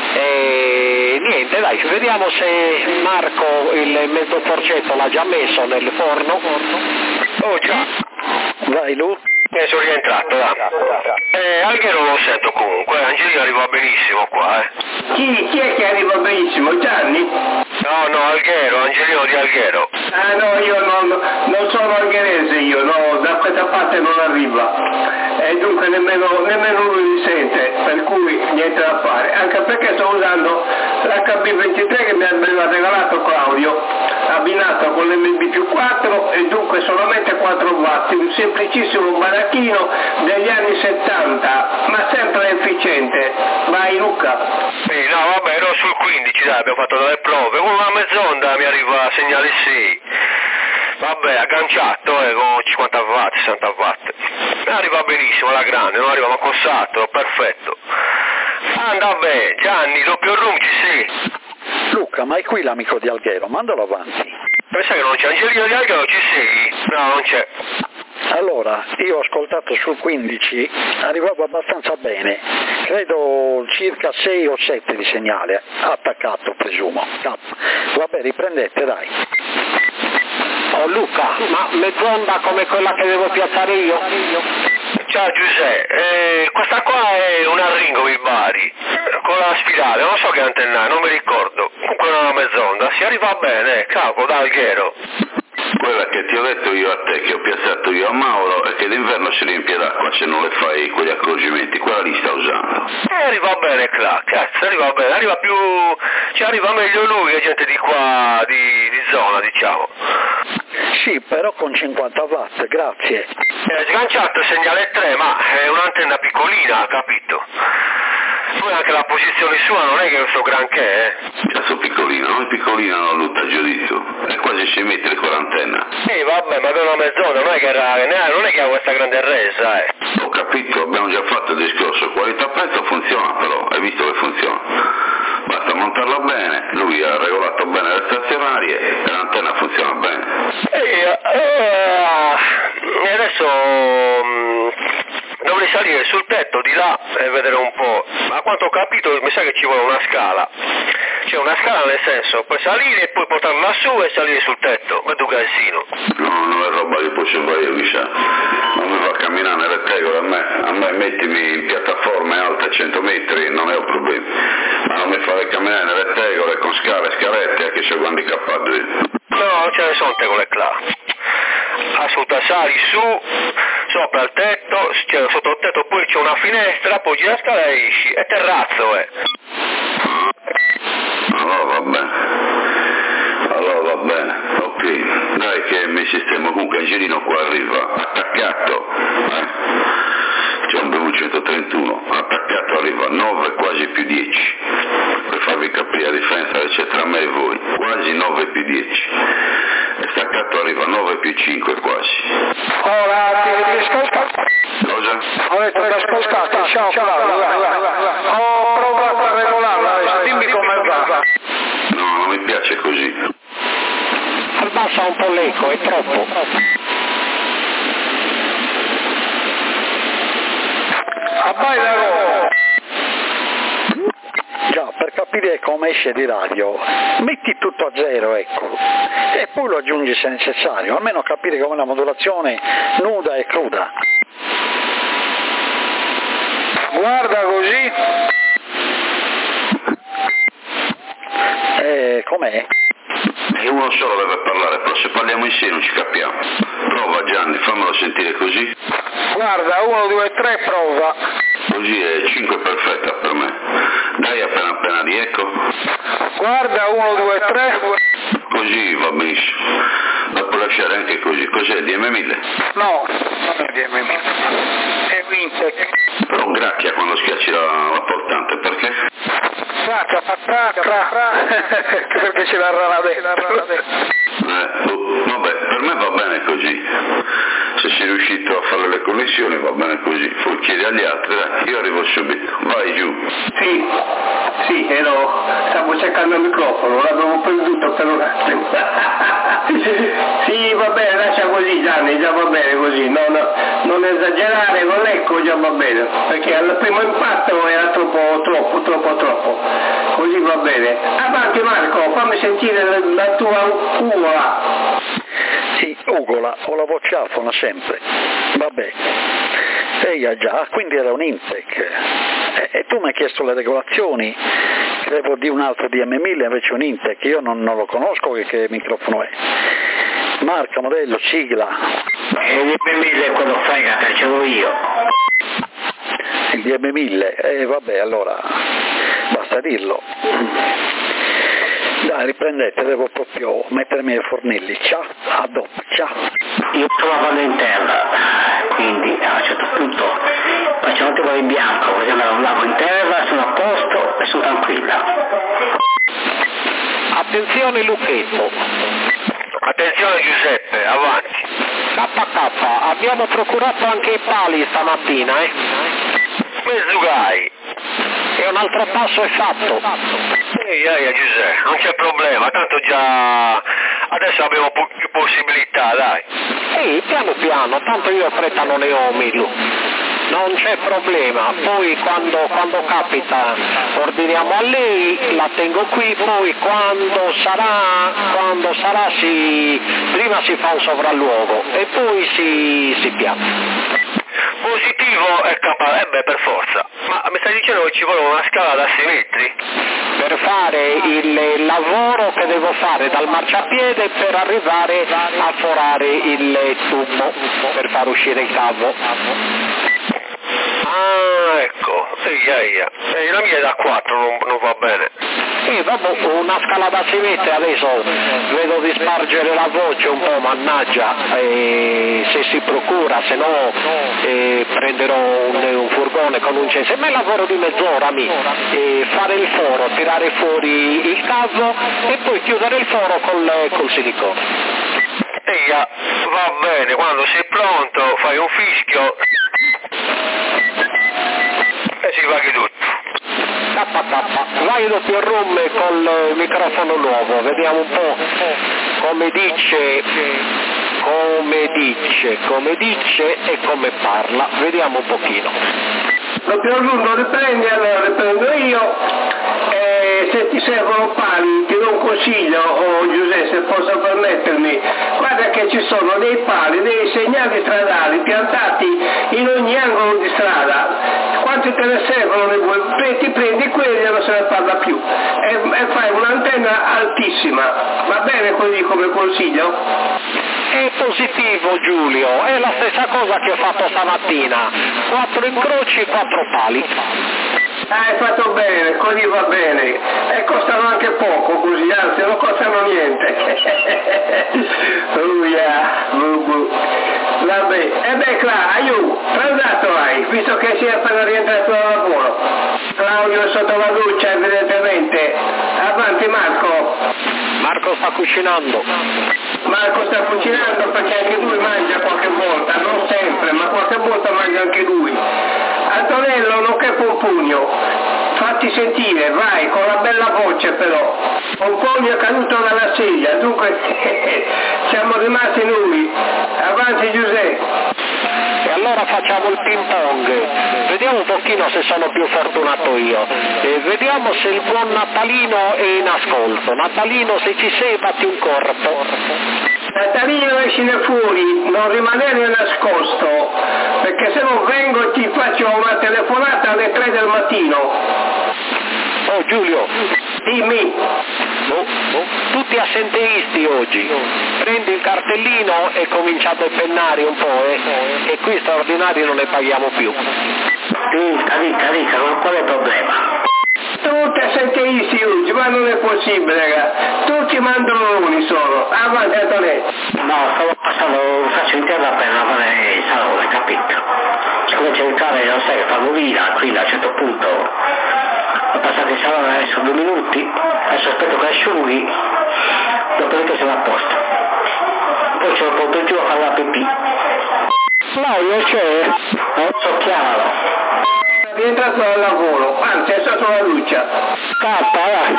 E niente, dai, vediamo se Marco il mezzo porcetto l'ha già messo nel forno. Oh già. Vai Lu. Sono rientrato, là. Anche non lo sento comunque, Angelino arriva benissimo qua, Chi è che arriva benissimo? Gianni? No, Alghero, Angelino di Alghero. Ah no, io non sono algherese io, no, da questa parte non arriva. E dunque nemmeno lui mi sente, per cui niente da fare. Anche perché sto usando l'HB23 che mi aveva regalato Claudio, abbinato con l'MB+4 e dunque solamente 4 watt, un semplicissimo baracchino degli anni 70, ma sempre efficiente. Vai Luca. Sì, no, vabbè, ero sul 15, dai, abbiamo fatto delle prove, con una mezz'onda mi arriva a segnale 6. Vabbè, agganciato con 50 watt, 60 watt. Mi arriva benissimo la grande, non arriva ma cossato, perfetto. Vabbè, Gianni, doppio room ci sei. Luca, ma è qui l'amico di Alghero, mandalo avanti. Pensa che non c'è Angelino di Alghero, ci sei? No, non c'è. Allora, io ho ascoltato sul 15, arrivavo abbastanza bene, credo circa 6 o 7 di segnale, attaccato presumo. Vabbè, riprendete, dai. Oh Luca, ma mezz'onda come quella che devo piazzare io? Ciao Giuseppe, questa qua è una Ringo di Bari, con la spirale, non so che antenna, non mi ricordo, comunque è una mezz'onda, si arriva bene, capo, da Alghero. Quella che ti ho detto io a te, che ho piazzato io a Mauro, è che d'inverno si riempie d'acqua se non le fai quegli accorgimenti, quella lì sta usando. Arriva bene, cazzo, arriva bene, arriva più, cioè arriva meglio lui che gente di qua, di zona, diciamo. Sì, però con 50 watt, grazie. Sganciato il segnale 3, ma è un'antenna piccolina, capito? Poi anche la posizione sua non è che è un so granché, Cazzo piccolino, non è piccolino, non l'ho giudizio, è quasi 6 metri con l'antenna. Vabbè, ma per una mezz'onda non è che ha questa grande resa, Ho capito, abbiamo già fatto il discorso, qualità-prezzo funziona però, hai visto che funziona. Basta montarla bene, lui ha regolato bene le stazionarie e l'antenna funziona bene. E adesso dovrei salire sul tetto di là e vedere un po', ma a quanto ho capito mi sa che ci vuole una scala, cioè una scala nel senso, puoi salire e poi portarla su e salire sul tetto, ma tu casino. No, non è roba che posso fare io, mi sa, non mi fa camminare nelle tegole, a me mettimi in piattaforme alte 100 metri, non è un problema, ma non mi fare camminare nelle tegole con scale e scalette, che sono handicappato io. No, ce ne sono tegole là. Ascolta, sali su, sopra il tetto, cioè sotto il tetto poi c'è una finestra, poi gira la scala e esci, è terrazzo, Allora va bene, ok, dai che mi sistemo, comunque Angelino qua arriva, attaccato, c'è un BMW 131, attaccato arriva 9 quasi più 10, per farvi capire la differenza che c'è tra me e voi, quasi 9 più 10. E staccato arriva 9 più 5 quasi. Ora ti ascoltato. Cosa? Ho detto che ascoltato, ciao Claudio. Ho provato a regolarla adesso, dimmi come va. No, non mi piace così. Abbassa un po' l'eco, è troppo. Abbai la roba. Già, per capire come come esce di radio, metti tutto a zero, ecco, e poi lo aggiungi se necessario, almeno capire come la modulazione nuda e cruda. Guarda così. Com'è? E uno solo deve parlare, però se parliamo insieme non ci capiamo. Prova Gianni, fammelo sentire così. Guarda, 1, 2, 3, prova. Così è 5 perfetta per me. Dai appena di ecco. Guarda, 1, 2, 3. Così va benissimo. La puoi lasciare anche così. Cos'è il DM1000? No, non è DM1000. È Wintec. Però gracchia quando schiacci la portante, perché? Perché c'è la rana dentro. Vabbè, per me va bene così. Se sei riuscito a fare le connessioni va bene così. Poi chiedi agli altri, io arrivo subito. Vai giù. Sì, stavo cercando il microfono, l'avevo perduto per un attimo. Sì, va bene, lascia così Gianni, già va bene così, non esagerare con l'ecco, già va bene, perché al primo impatto era troppo, così va bene. Avanti Marco, fammi sentire la tua ugola. Sì, ugola, ho la voce afona sempre, vabbè. Già, quindi era un Intec. E tu mi hai chiesto le regolazioni, credo di un altro DM1000, invece un Intec, io non lo conosco che microfono è. Marca, modello, sigla. Il DM1000 è quello frega che ce l'ho io. Il DM1000, vabbè, allora basta dirlo. Dai, riprendete, devo proprio mettermi ai fornelli. Ciao, a dopo, ciao. Io trovavo in terra, quindi a un certo punto faccio un tipo di bianco, così me lavo in terra, sono a posto e sono tranquilla. Attenzione Lucchetto. Attenzione Giuseppe, avanti. KK, abbiamo procurato anche i pali stamattina, Zugai. E un altro passo è fatto. Giuseppe, non c'è problema, tanto già adesso abbiamo più possibilità, dai. Piano, tanto io fretta non ne ho, Milu. Non c'è problema, poi quando capita ordiniamo a lei, la tengo qui, poi quando sarà prima si fa un sopralluogo e poi si piazza. Positivo è per forza, ma mi stai dicendo che ci vuole una scala da 6 metri? Per fare il lavoro che devo fare dal marciapiede per arrivare a forare il tubo, per far uscire il cavo. Ah, ecco, la mia è da 4, non va bene. Vabbè, una scala da 6 metri adesso vedo di spargere la voce un po', mannaggia, se si procura, se no prenderò un furgone con un cese, ma è lavoro di mezz'ora fare il foro, tirare fuori il cavo e poi chiudere il foro col silicone. Va bene, quando sei pronto fai un fischio e si va che tutto. Vai doppio room col microfono nuovo, vediamo un po' come dice e come parla, vediamo un pochino. Doppio room lo riprendi, allora riprendo io. Se ti servono pali, ti do un consiglio, Giuseppe, se posso permettermi, guarda che ci sono dei pali, dei segnali stradali piantati in ogni angolo di strada. Quanti te ne servono? Ti prendi quelli e non se ne parla più e fai un'antenna altissima. Va bene così come consiglio? È positivo Giulio, è la stessa cosa che ho fatto stamattina, 4 incroci e 4 pali. Hai fatto bene, così va bene, e costano anche poco così, anzi non costano niente. Vabbè, aiuto, transato hai, visto che sei appena rientrato dal lavoro. Claudio è sotto la doccia evidentemente. Avanti Marco. Marco sta cucinando. Marco sta cucinando perché anche lui mangia qualche volta, non sempre, ma qualche volta mangia anche lui. Antonello, non che Pompugno, fatti sentire, vai, con la bella voce però. Pompugno è caduto dalla sedia, dunque siamo rimasti noi. Avanti Giuseppe. E allora facciamo il ping pong, vediamo un pochino se sono più fortunato io, vediamo se il buon Natalino è in ascolto. Natalino, se ci sei, batti un corpo. Natalino, escine fuori, non rimanere nascosto, perché se non vengo e ti faccio una telefonata alle 3 del mattino. Oh Giulio, dimmi. Tutti assenteisti oggi, prendi il cartellino e cominciate a pennare un po', e qui straordinari non ne paghiamo più. Dica, qual è il problema? Tutti assenteisti oggi, ma non è possibile, raga. Tutti mandoloni sono. Avanti a te. No, stavo passando, faccio in terra per lavare il salone, capito? Come cercare, non sai, che fanno via, quindi a un certo punto ho passato il salone adesso 2 minuti, adesso aspetto che asciughi, dopodiché siamo a posto. Poi ce lo porto giù a fare la pipì. Claudio c'è? Chiamalo. È rientrato dal lavoro, anzi è stato la luccia. Scappa, vai.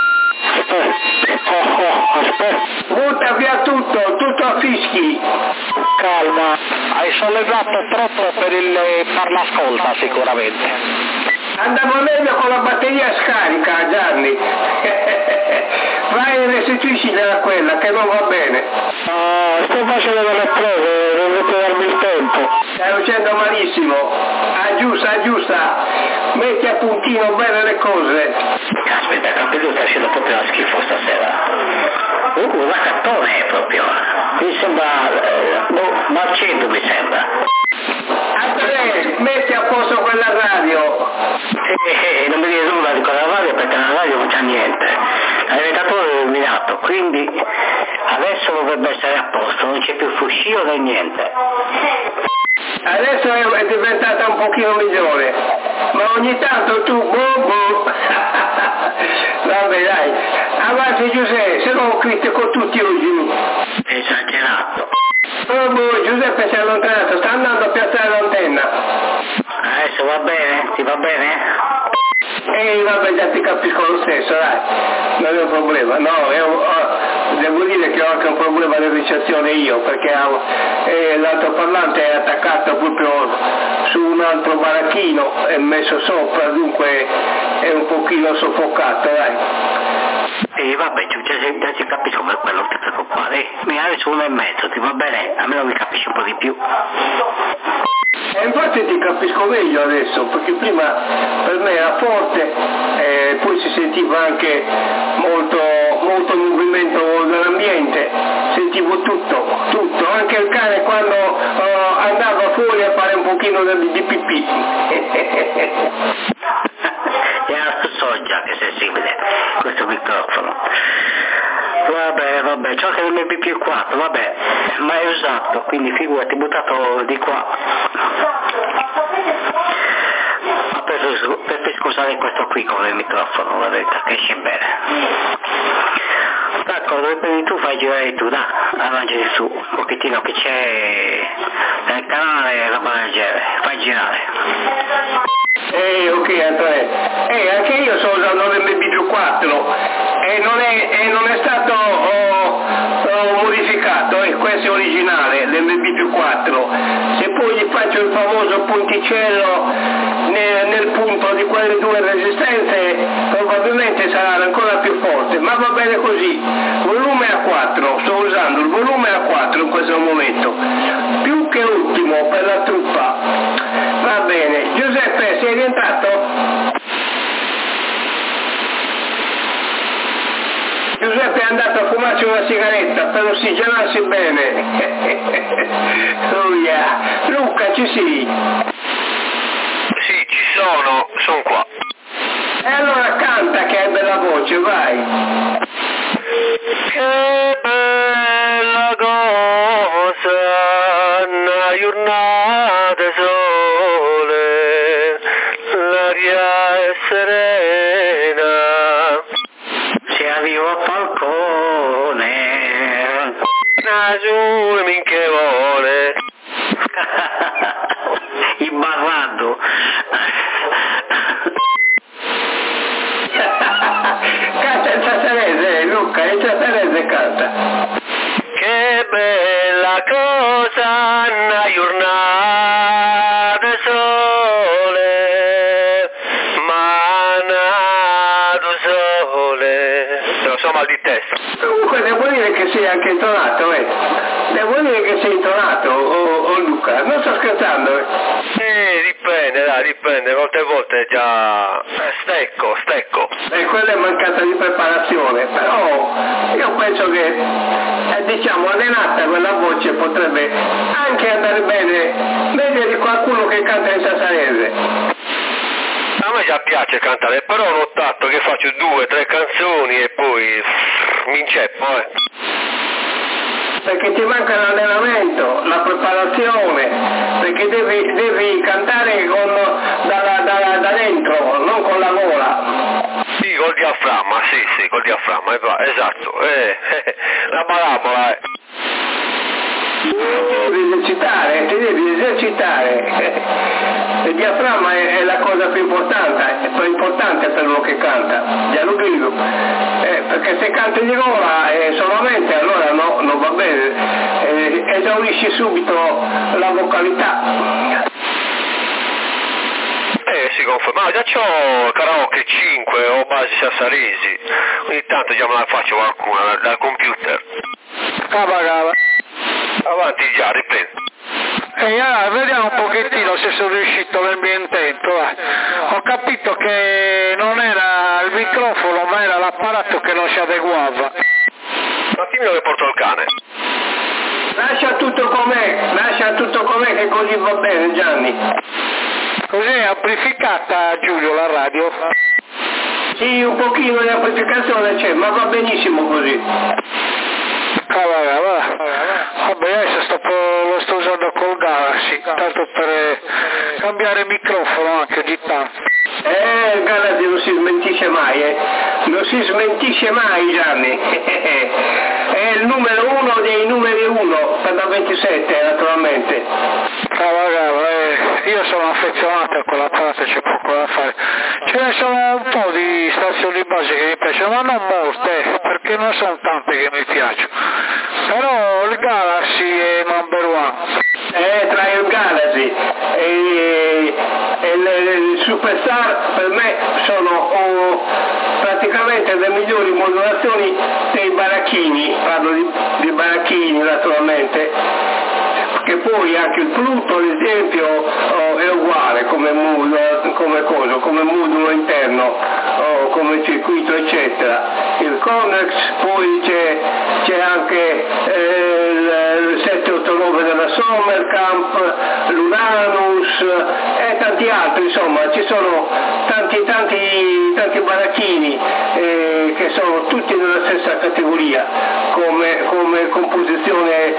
Aspetta. Butta via tutto a fischi. Calma, hai sollevato troppo per l'ascolta sicuramente. Andava meglio con la batteria scarica, Gianni. Vai e restituisci da quella che non va bene. Sto facendo delle prove, dovete darmi il tempo. Stai facendo malissimo. Aggiusta. Metti a puntino bene le cose. Aspetta, capito, sta uscendo proprio una schifo stasera. Un raccattone proprio. Mi sembra, Marcendo mi sembra. Andrea, metti a posto quella radio. Non mi dire nulla di quella radio perché la radio non c'è niente. L'alimentatore è illuminato, quindi adesso dovrebbe essere a posto, non c'è più fuscio né niente. Adesso è diventata un pochino migliore, ma ogni tanto tu vabbè dai, avanti Giuseppe, se no critico tutti oggi. Esagerato. Giuseppe si è allontanato, sta andando a piazzare l'antenna. Adesso va bene? Ti va bene? Vabbè, già ti capisco lo stesso, dai, non è un problema. No, devo dire che ho anche un problema di ricezione io, perché l'altoparlante è attaccato proprio su un altro baracchino, è messo sopra, dunque è un pochino soffocato, dai. Vabbè, già ci capisco per quello, non ti preoccupare. Mi hai su 1,5, ti va bene? Almeno mi capisci un po' di più. Infatti ti capisco meglio adesso, perché prima per me era forte, poi si sentiva anche molto movimento dell'ambiente, sentivo tutto, anche il cane quando andava fuori a fare un pochino di pipì. So già che è sensibile questo microfono. Vabbè, c'ho che il mio BP4, vabbè, ma è usato, quindi figurati, buttato di qua. Ma preferisco usare questo qui come microfono, la verità, che esce bene. D'accordo, dove prendi tu fai girare tu, dai, avanti su, un pochettino che c'è nel canale, roba del genere, fai girare. Ok Antonio, anche io sto usando l'MP4 e non è stato modificato, questo è originale, l'MP4. Se poi gli faccio il famoso punticello nel punto di quelle due resistenze, probabilmente sarà ancora più forte, ma va bene così. Volume A4, sto usando il volume A4 in questo momento, più che ultimo per la truppa. Va bene, Giuseppe, sei rientrato? Giuseppe è andato a fumarci una sigaretta per ossigenarsi bene. Oh yeah. Luca, ci sei? Sì, ci sono qua. E allora canta che hai bella voce, vai. Che bella cosa, una giornata sole, l'aria è serena, Se arrivo al balcone, nessuno minché vuole. imbarrando. Canta il satanese, Luca, il satanese canta. Che bella cosa, una giornata che sei anche intonato, Devo dire che sei intonato, Luca, non sto scherzando, dipende, volte già stecco. Quella è mancata di preparazione, però io penso che diciamo allenata quella voce potrebbe anche andare bene, meglio di qualcuno che canta in sassarese. A me già piace cantare, però ho notato che faccio 2 o 3 canzoni e poi mi inceppo, Perché ti manca l'allenamento, la preparazione, perché devi cantare da dentro, non con la gola. Sì, col diaframma, sì, col diaframma, esatto, la parabola, Ti devi esercitare. Il diaframma è la cosa più importante per uno che canta, già lo dico. Perché se canti di gola solamente allora non va bene, esaurisci subito la vocalità. Si conferma, già c'ho karaoke 5 o basi sassaresi, ogni tanto già me la faccio qualcuna dal computer. Cava. Avanti già, riprendo. E allora vediamo un pochettino se sono riuscito nel mio intento. Ho capito che non era il microfono ma era l'apparato che non si adeguava. Un attimino che porto il cane. Lascia tutto com'è che così va bene, Gianni. Così è amplificata, Giulio, la radio? Sì, un pochino di amplificazione c'è, ma va benissimo così. Vabbè, adesso lo sto usando col Galaxy, tanto per cambiare microfono anche ogni tanto. Il Galaxy non si smentisce mai, non si smentisce mai, Gianni. È il numero 1 dei numeri 1 per la 27 naturalmente. Io sono affezionato a quell'apparato, c'è poco da fare. Ce ne sono un po' di stazioni base che mi piacciono, ma non molte, perché non sono tante che mi piacciono. Però il Galaxy è number 1. Tra il Galaxy e il Superstar per me sono praticamente le migliori modulazioni dei baracchini, parlo di baracchini naturalmente, che poi anche il Pluto ad esempio è uguale come modulo interno, come circuito eccetera. Il Connex, poi c'è anche il 789 della Sommerkamp, l'Uranus e tanti altri, insomma ci sono tanti baracchini che sono tutti nella stessa categoria come composizione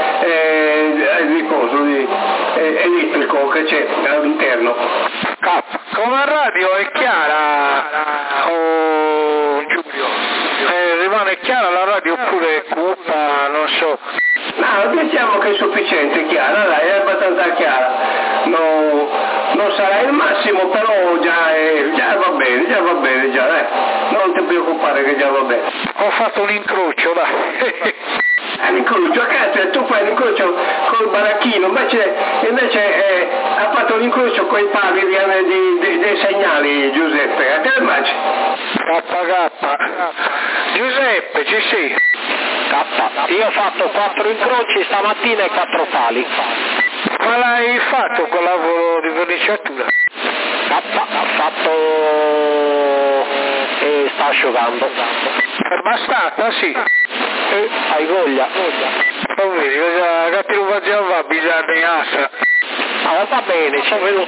elettrico che c'è all'interno. Come radio è chiara, Giulio? Rimane chiara la radio oppure cupa, non so? No, diciamo che è sufficiente chiara, dai, è abbastanza chiara. Non sarà il massimo, però già va bene, dai. Non ti preoccupare che già va bene. Ho fatto un incrocio, dai. L'incrocio, cazzo, tu fai l'incrocio col baracchino, invece ha fatto l'incrocio con i pali dei segnali, Giuseppe, a te immagini? Giuseppe, ci sei? Io ho fatto 4 incroci stamattina e 4 pali. Ma l'hai fatto quel lavoro di verniciatura? Ha fatto e sta asciugando. È bastata, sì. Hai voglia? Non vedi, che non va bisogna. Allora va bene,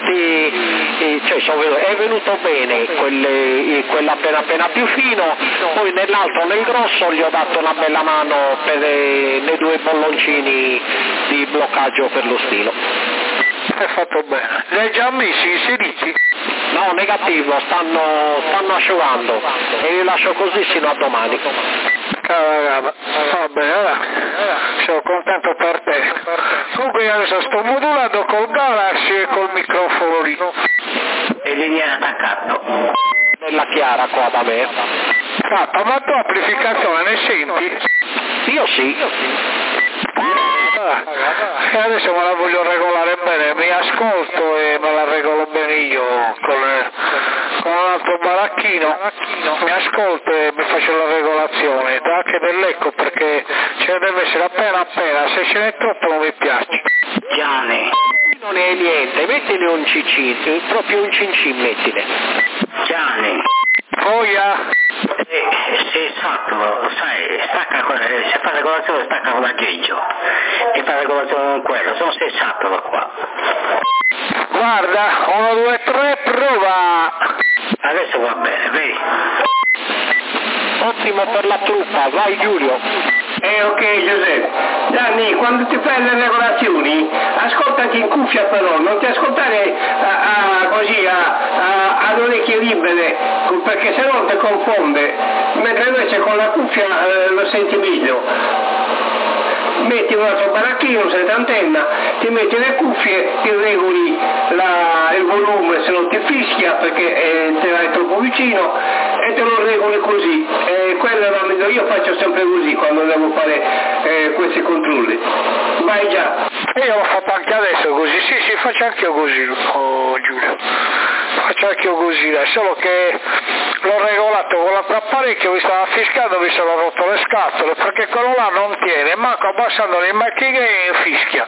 è venuto bene quello appena più fino, poi nell'altro, nel grosso, gli ho dato una bella mano per le 2 bolloncini di bloccaggio per lo stilo. Hai fatto bene. Li hai già messi inseriti? No, negativo, stanno asciugando e li lascio così sino a domani. Va bene, sono contento per te. Comunque adesso sto modulando col Galaxy e col microfono lì. E li viene attaccato. Nella chiara qua da me. Ma tu amplificazione ne senti? Io sì. E adesso me la voglio regolare bene, mi ascolto e me la regolo bene io con un altro baracchino, mi ascolto e mi faccio la regolazione, anche dell'eco perché c'è appena, se ce n'è troppo non mi piace. Gianni. Non è niente, mettile un cincin, proprio un cincin mettile. Gianni. Voglia? Sì, esatto, sai, stacca, se fa regolazione stacca con l'aggeggio e fa regolazione con quello, sono sensato qua. Guarda, 1, 2, 3, prova! Adesso va bene, vedi? Ottimo per la truppa, vai Giulio. Ok Giuseppe. Gianni, quando ti fai le regolazioni, ascoltati in cuffia però, non ti ascoltare così ad orecchie libere, perché se no ti confonde, mentre invece con la cuffia lo senti meglio. Metti un altro baracchino senza antenna, ti metti le cuffie, ti regoli il volume se non ti fischia perché te l'hai troppo vicino e te lo regoli così. Quello è la migliore, io faccio sempre così quando devo fare questi controlli. Vai già. E io l'ho fatto anche adesso così, sì, faccio anche io così, Giulio. Faccio anche io così, solo che l'ho regolato con l'altro apparecchio, mi stava fischiando, mi sono rotto le scatole, perché quello là non tiene, manco abbassando le macchine fischia.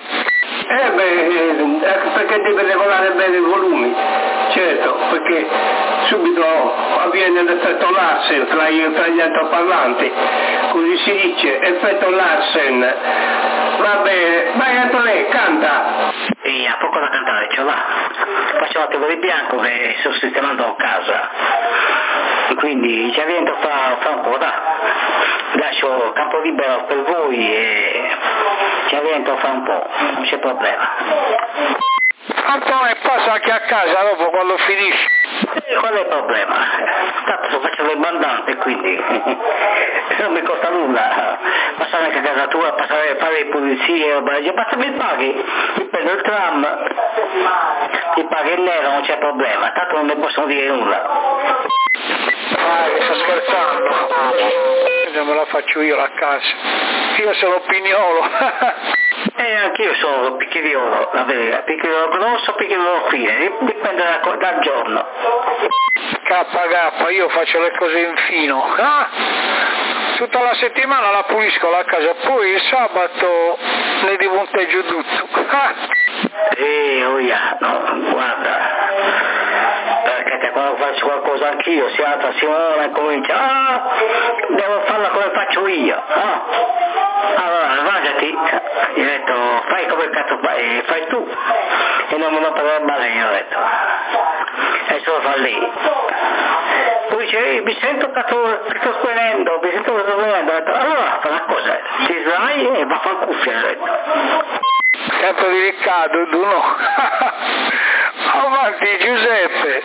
Perché deve regolare bene i volumi, certo, perché subito avviene l'effetto Larsen tra gli altoparlanti, così si dice, effetto Larsen. Va bene, vai Antonè, canta. E a poco da cantare, ce l'ha. Faccio la TV di bianco che sto sistemando a casa. Quindi ci avvento fra un po', lascio campo libero per voi e ci avvento fra un po', non c'è problema. Antonio passa anche a casa dopo quando finisci. Qual è il problema? Tanto faccio le bandanze quindi non mi costa nulla passare anche a casa tua, fare le pulizie, basta mi paghi, ti prendo il tram, ti paghi il nero, non c'è problema, tanto non mi possono dire nulla. Mi sto scherzando, non me la faccio io la casa, io sono Pignolo. Anch'io sono picchiriolo, la verità, picchiriolo grosso, picchiriolo fine, dipende dal giorno. K, io faccio le cose in fino, tutta la settimana la pulisco la casa, poi il sabato ne dimunteggio tutto. No, guarda, perché quando faccio qualcosa anch'io si alza Simone e comincia, devo farla come faccio io, allora arrangiati, gli ho detto fai come cazzo fai tu e non me lo prendere male, gli ho detto, e se lo fa lì. Poi dice mi sento che sto svenendo, ho detto allora fa una cosa, ti sdrai e va a fare cuffia, ho detto. Sempre di Riccardo, tu no. Avanti Giuseppe.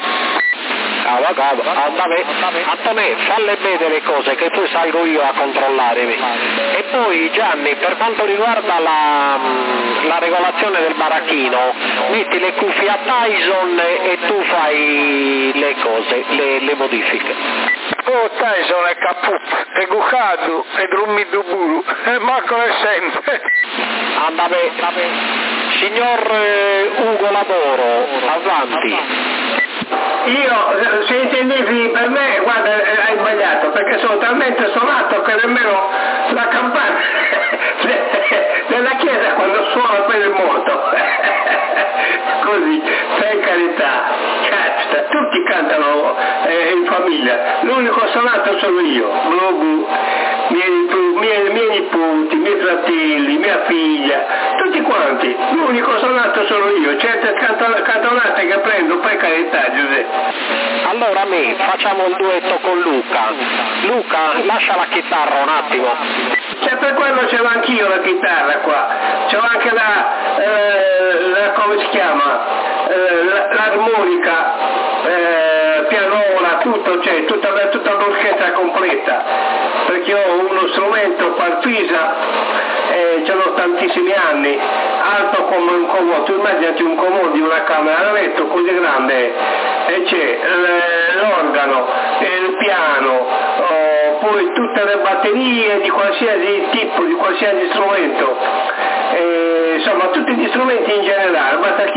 Antonè, falle bene le cose che poi salgo io a controllare. E poi Gianni, per quanto riguarda la regolazione del baracchino, metti le cuffie a Tyson e tu fai le cose, le modifiche. Tyson è caput, è Gucadu, è Drummi Duburu, e Marco ne sente. Signor Ugo Lavoro, avanti. Io, se intendevi per me, guarda, hai sbagliato, perché sono talmente suonato che nemmeno la campana della chiesa quando suona quello è morto. Così, per carità, cazzo, tutti cantano in famiglia, l'unico suonato sono io, miei nipoti, miei fratelli, mia figlia, tutti quanti, l'unico suonato sono io, certe cantonate che prendo, per carità Giuseppe. Allora facciamo il duetto con Luca. Luca, lascia la chitarra un attimo. Per quello ce l'ho anch'io la chitarra qua, ce l'ho anche la come si chiama, l'armonica, pianola, tutto, c'è, tutta l'orchestra completa, perché ho uno strumento Parfisa, ce l'ho tantissimi anni, alto come un comodo, tu immaginati un comodo di una camera da letto così grande, e c'è l'organo, il piano, poi tutte le batterie di qualsiasi tipo, di qualsiasi strumento, insomma tutti gli strumenti in generale, basta